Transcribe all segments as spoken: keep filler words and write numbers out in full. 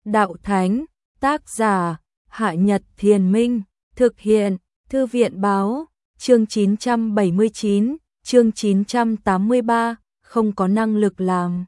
Đạo Thánh, tác giả, Hạ Nhật Thiền Minh, thực hiện, Thư viện Báo, chương chín trăm bảy mươi chín, chương chín trăm tám mươi ba, không có năng lực làm.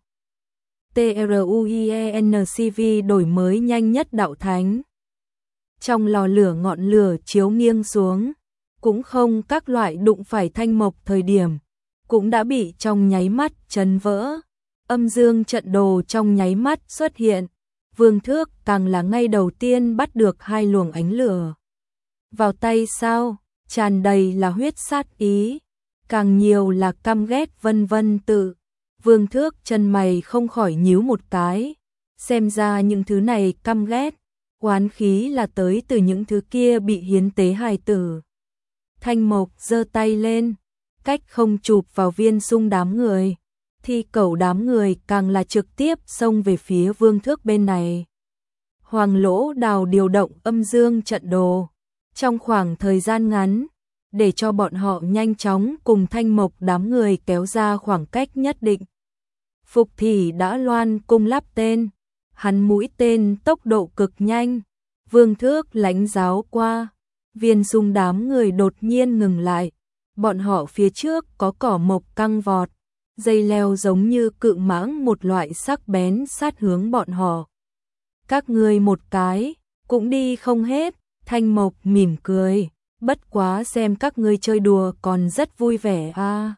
TRUIENCV đổi mới nhanh nhất Đạo Thánh. Trong lò lửa ngọn lửa chiếu nghiêng xuống, cũng không các loại đụng phải Thanh Mộc thời điểm, cũng đã bị trong nháy mắt chấn vỡ. Âm dương trận đồ trong nháy mắt xuất hiện, Vương Thước càng là ngay đầu tiên bắt được hai luồng ánh lửa. Vào tay sao, tràn đầy là huyết sát ý, càng nhiều là căm ghét vân vân tự. Vương Thước chân mày không khỏi nhíu một cái, xem ra những thứ này căm ghét, oán khí là tới từ những thứ kia bị hiến tế hài tử. Thanh Mộc giơ tay lên, cách không chụp vào Viên Sung đám người, Thi Cẩu đám người càng là trực tiếp xông về phía Vương Thước bên này. Hoàng Lỗ Đào điều động âm dương trận đồ, trong khoảng thời gian ngắn, để cho bọn họ nhanh chóng cùng Thanh Mộc đám người kéo ra khoảng cách nhất định. Phục Thị đã loan cung lắp tên, hắn mũi tên tốc độ cực nhanh, Vương Thước lãnh giáo qua, Viên Sung đám người đột nhiên ngừng lại, bọn họ phía trước có cỏ mộc căng vọt, dây leo giống như cự mãng một loại sắc bén sát hướng bọn họ. Các ngươi một cái, cũng đi không hết, Thanh Mộc mỉm cười, bất quá xem các ngươi chơi đùa còn rất vui vẻ a. À.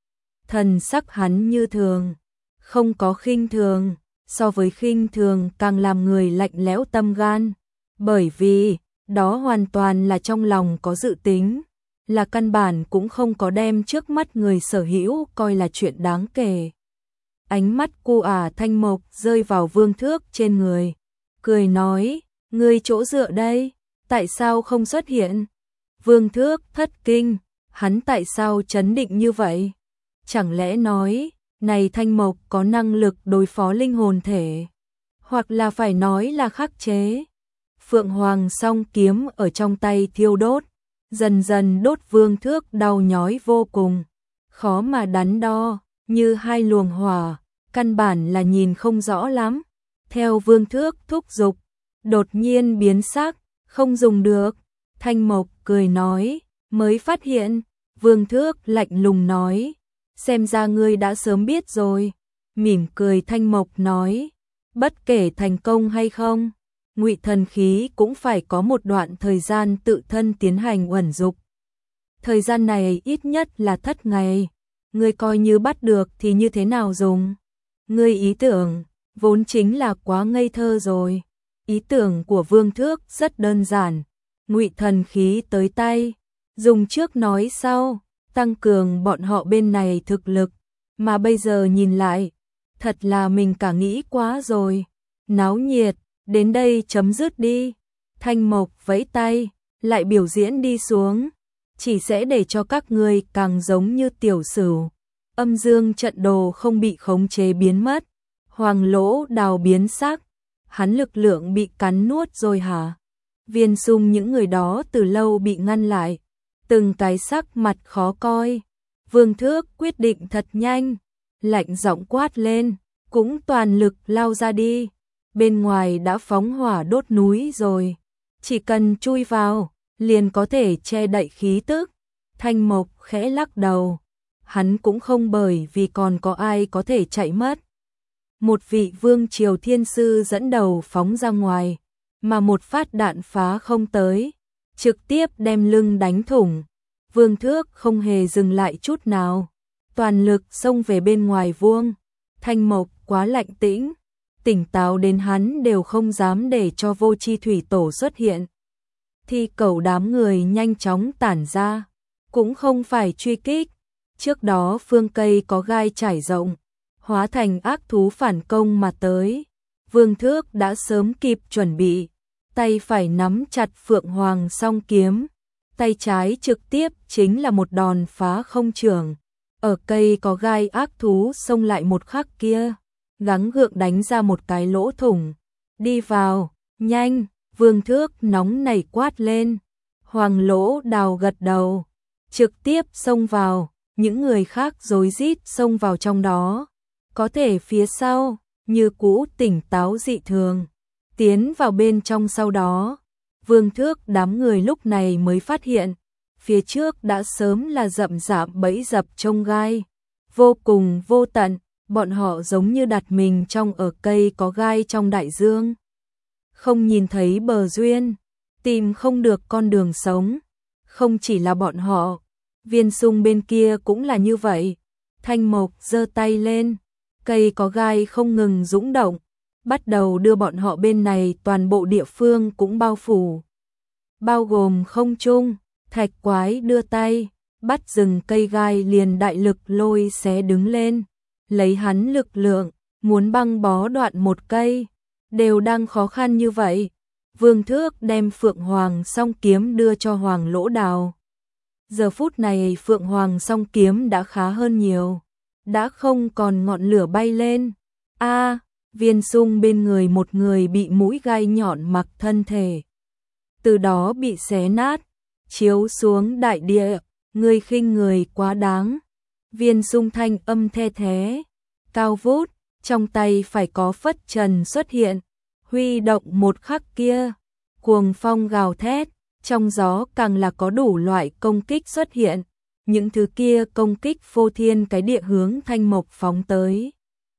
Thần sắc hắn như thường, không có khinh thường, so với khinh thường càng làm người lạnh lẽo tâm gan, bởi vì đó hoàn toàn là trong lòng có dự tính, là căn bản cũng không có đem trước mắt người sở hữu coi là chuyện đáng kể. Ánh mắt cô ả Thanh Mộc rơi vào Vương Thước trên người, cười nói, ngươi chỗ dựa đây, tại sao không xuất hiện? Vương Thước thất kinh, hắn tại sao trấn định như vậy? Chẳng lẽ nói, này Thanh Mộc có năng lực đối phó linh hồn thể, hoặc là phải nói là khắc chế? Phượng Hoàng song kiếm ở trong tay thiêu đốt, dần dần đốt Vương Thước đau nhói vô cùng, khó mà đắn đo, như hai luồng hỏa, căn bản là nhìn không rõ lắm. Theo Vương Thước thúc giục, đột nhiên biến sắc, không dùng được. Thanh Mộc cười nói, mới phát hiện. Vương Thước lạnh lùng nói, xem ra ngươi đã sớm biết rồi. Mỉm cười Thanh Mộc nói, bất kể thành công hay không, Ngụy thần khí cũng phải có một đoạn thời gian tự thân tiến hành uẩn dục. Thời gian này ít nhất là thất ngày, ngươi coi như bắt được thì như thế nào dùng? Ngươi ý tưởng vốn chính là quá ngây thơ rồi. Ý tưởng của Vương Thước rất đơn giản, Ngụy thần khí tới tay, dùng trước nói sau, tăng cường bọn họ bên này thực lực, mà bây giờ nhìn lại, thật là mình cả nghĩ quá rồi. Náo nhiệt, đến đây chấm dứt đi. Thanh Mộc vẫy tay, lại biểu diễn đi xuống, chỉ sẽ để cho các ngươi càng giống như tiểu sửu. Âm dương trận đồ không bị khống chế biến mất. Hoàng Lỗ Đào biến sắc, hắn lực lượng bị cắn nuốt rồi hả? Viên Sung những người đó từ lâu bị ngăn lại, từng cái sắc mặt khó coi. Vương Thước quyết định thật nhanh, lạnh giọng quát lên, cũng toàn lực lao ra đi. Bên ngoài đã phóng hỏa đốt núi rồi, chỉ cần chui vào, liền có thể che đậy khí tức. Thanh Mộc khẽ lắc đầu, hắn cũng không bởi vì còn có ai có thể chạy mất. Một vị vương triều thiên sư dẫn đầu phóng ra ngoài, mà một phát đạn phá không tới, trực tiếp đem lưng đánh thủng. Vương Thước không hề dừng lại chút nào, toàn lực xông về bên ngoài vuông. Thanh Mộc quá lạnh tĩnh, tỉnh táo đến hắn đều không dám để cho Vô Chi Thủy Tổ xuất hiện. Thi Cẩu đám người nhanh chóng tản ra, cũng không phải truy kích. Trước đó phương cây có gai trải rộng, hóa thành ác thú phản công mà tới. Vương Thước đã sớm kịp chuẩn bị, tay phải nắm chặt Phượng Hoàng song kiếm, tay trái trực tiếp chính là một đòn phá không trường. Ở cây có gai ác thú xông lại một khắc kia, gắng gượng đánh ra một cái lỗ thủng. Đi vào, nhanh, Vương Thước nóng nảy quát lên. Hoàng Lỗ Đào gật đầu, trực tiếp xông vào, những người khác rối rít xông vào trong đó. Có thể phía sau, như cũ tỉnh táo dị thường. tiến vào bên trong sau đó. Vương Thước đám người lúc này mới phát hiện, phía trước đã sớm là rậm rạp bẫy dập chông gai, vô cùng vô tận, bọn họ giống như đặt mình trong ở cây có gai trong đại dương. Không nhìn thấy bờ duyên, tìm không được con đường sống, không chỉ là bọn họ, Viên Sung bên kia cũng là như vậy. Thanh Mộc giơ tay lên, cây có gai không ngừng dũng động, bắt đầu đưa bọn họ bên này toàn bộ địa phương cũng bao phủ. Bao gồm không trung, Thạch Quái đưa tay, bắt rừng cây gai liền đại lực lôi xé đứng lên, lấy hắn lực lượng, muốn băng bó đoạn một cây, đều đang khó khăn như vậy. Vương Thước đem Phượng Hoàng song kiếm đưa cho Hoàng Lỗ Đào. Giờ phút này Phượng Hoàng song kiếm đã khá hơn nhiều, đã không còn ngọn lửa bay lên. A, Viên Sung bên người một người bị mũi gai nhọn mặc thân thể, từ đó bị xé nát, chiếu xuống đại địa, ngươi khinh người quá đáng. Viên Sung thanh âm the thế, cao vút, trong tay phải có phất trần xuất hiện, huy động một khắc kia, cuồng phong gào thét, trong gió càng là có đủ loại công kích xuất hiện, những thứ kia công kích phô thiên cái địa hướng Thanh Mộc phóng tới.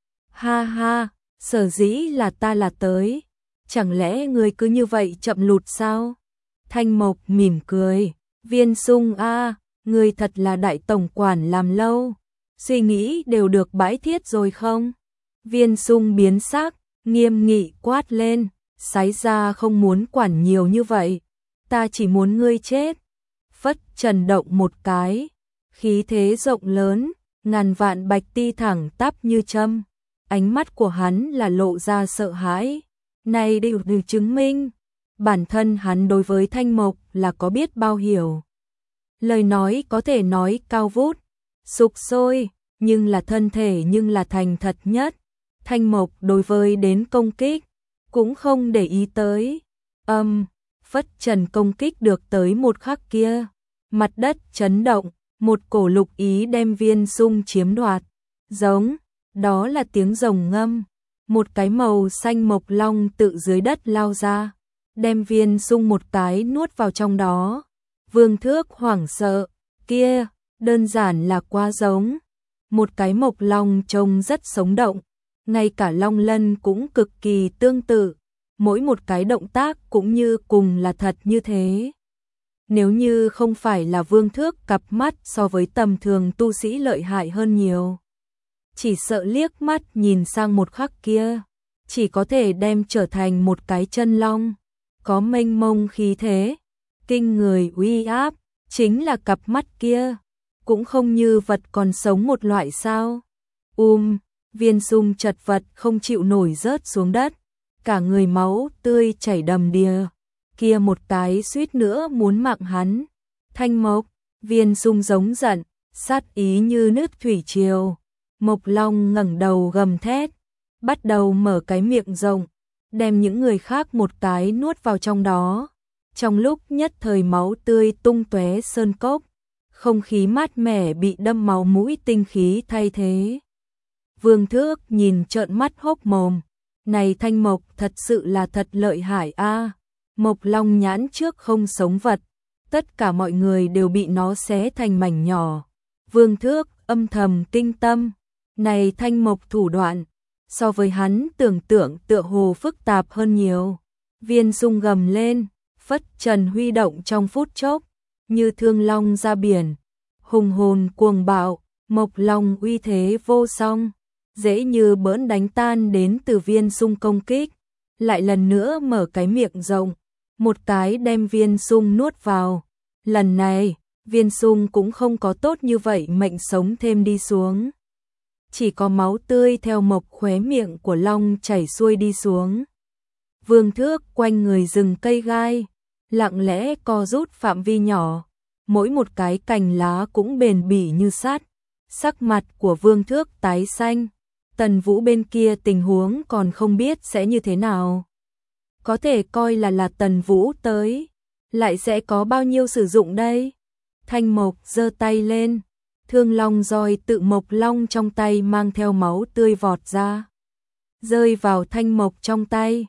Ha ha, sở dĩ là ta là tới, chẳng lẽ ngươi cứ như vậy chậm lụt sao? Thanh Mộc mỉm cười, Viên Sung a, ngươi thật là đại tổng quản làm lâu, suy nghĩ đều được bãi thiết rồi không? Viên Sung biến sắc, nghiêm nghị quát lên, sái ra không muốn quản nhiều như vậy, ta chỉ muốn ngươi chết. Phất trần động một cái, khí thế rộng lớn, ngàn vạn bạch ti thẳng tắp như châm, ánh mắt của hắn là lộ ra sợ hãi, này đều được chứng minh, bản thân hắn đối với Thanh Mộc là có biết bao hiểu. Lời nói có thể nói cao vút, sục sôi, nhưng là thân thể nhưng là thành thật nhất. Thanh Mộc đối với đến công kích, cũng không để ý tới. Âm, um, phất trần công kích được tới một khắc kia, mặt đất chấn động, một cổ lục ý đem Viên Sung chiếm đoạt. Giống, đó là tiếng rồng ngâm, một cái màu xanh mộc long tự dưới đất lao ra, đem Viên Sung một cái nuốt vào trong đó. Vương Thước hoảng sợ, kia, đơn giản là quá giống. Một cái mộc long trông rất sống động, ngay cả long lân cũng cực kỳ tương tự, mỗi một cái động tác cũng như cùng là thật như thế. Nếu như không phải là Vương Thước cặp mắt so với tầm thường tu sĩ lợi hại hơn nhiều, chỉ sợ liếc mắt nhìn sang một khắc kia, chỉ có thể đem trở thành một cái chân long, có mênh mông khí thế, kinh người uy áp, chính là cặp mắt kia, cũng không như vật còn sống một loại sao. Um, Viên Sung chật vật không chịu nổi rớt xuống đất, cả người máu tươi chảy đầm đìa, kia một cái suýt nữa muốn mạng hắn. Thanh Mộc, Viên Sung giống giận, sát ý như nước thủy triều. Mộc Long ngẩng đầu gầm thét, bắt đầu mở cái miệng rộng, đem những người khác một cái nuốt vào trong đó. Trong lúc nhất thời máu tươi tung tóe sơn cốc, không khí mát mẻ bị đâm máu mũi tinh khí thay thế. Vương Thước nhìn trợn mắt hốc mồm, này Thanh Mộc thật sự là thật lợi hại a. Mộc Long nhãn trước không sống vật, tất cả mọi người đều bị nó xé thành mảnh nhỏ. Vương Thước âm thầm kinh tâm, này Thanh Mộc thủ đoạn, so với hắn tưởng tượng tựa hồ phức tạp hơn nhiều. Viên Sung gầm lên, phất trần huy động trong phút chốc, như thương long ra biển, hùng hồn cuồng bạo, Mộc Long uy thế vô song, dễ như bỡn đánh tan đến từ Viên Sung công kích, lại lần nữa mở cái miệng rộng, một cái đem Viên Sung nuốt vào. Lần này, Viên Sung cũng không có tốt như vậy mệnh sống thêm đi xuống, chỉ có máu tươi theo mộc khóe miệng của long chảy xuôi đi xuống. Vương Thước quanh người rừng cây gai, lặng lẽ co rút phạm vi nhỏ, mỗi một cái cành lá cũng bền bỉ như sắt. Sắc mặt của Vương Thước tái xanh, Tần Vũ bên kia tình huống còn không biết sẽ như thế nào. Có thể coi là là Tần Vũ tới, lại sẽ có bao nhiêu sử dụng đây? Thanh Mộc giơ tay lên, thương long roi tự Mộc Long trong tay mang theo máu tươi vọt ra, rơi vào Thanh Mộc trong tay.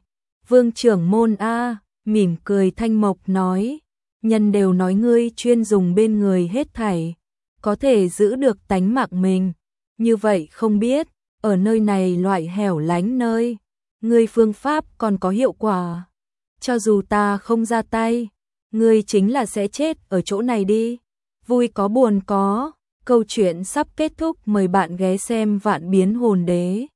Vương trưởng môn a, mỉm cười Thanh Mộc nói, nhân đều nói ngươi chuyên dùng bên người hết thảy, có thể giữ được tánh mạng mình, như vậy không biết, ở nơi này loại hẻo lánh nơi, ngươi phương pháp còn có hiệu quả, cho dù ta không ra tay, ngươi chính là sẽ chết ở chỗ này đi. Vui có buồn có, câu chuyện sắp kết thúc, mời bạn ghé xem Vạn Biến Hồn Đế.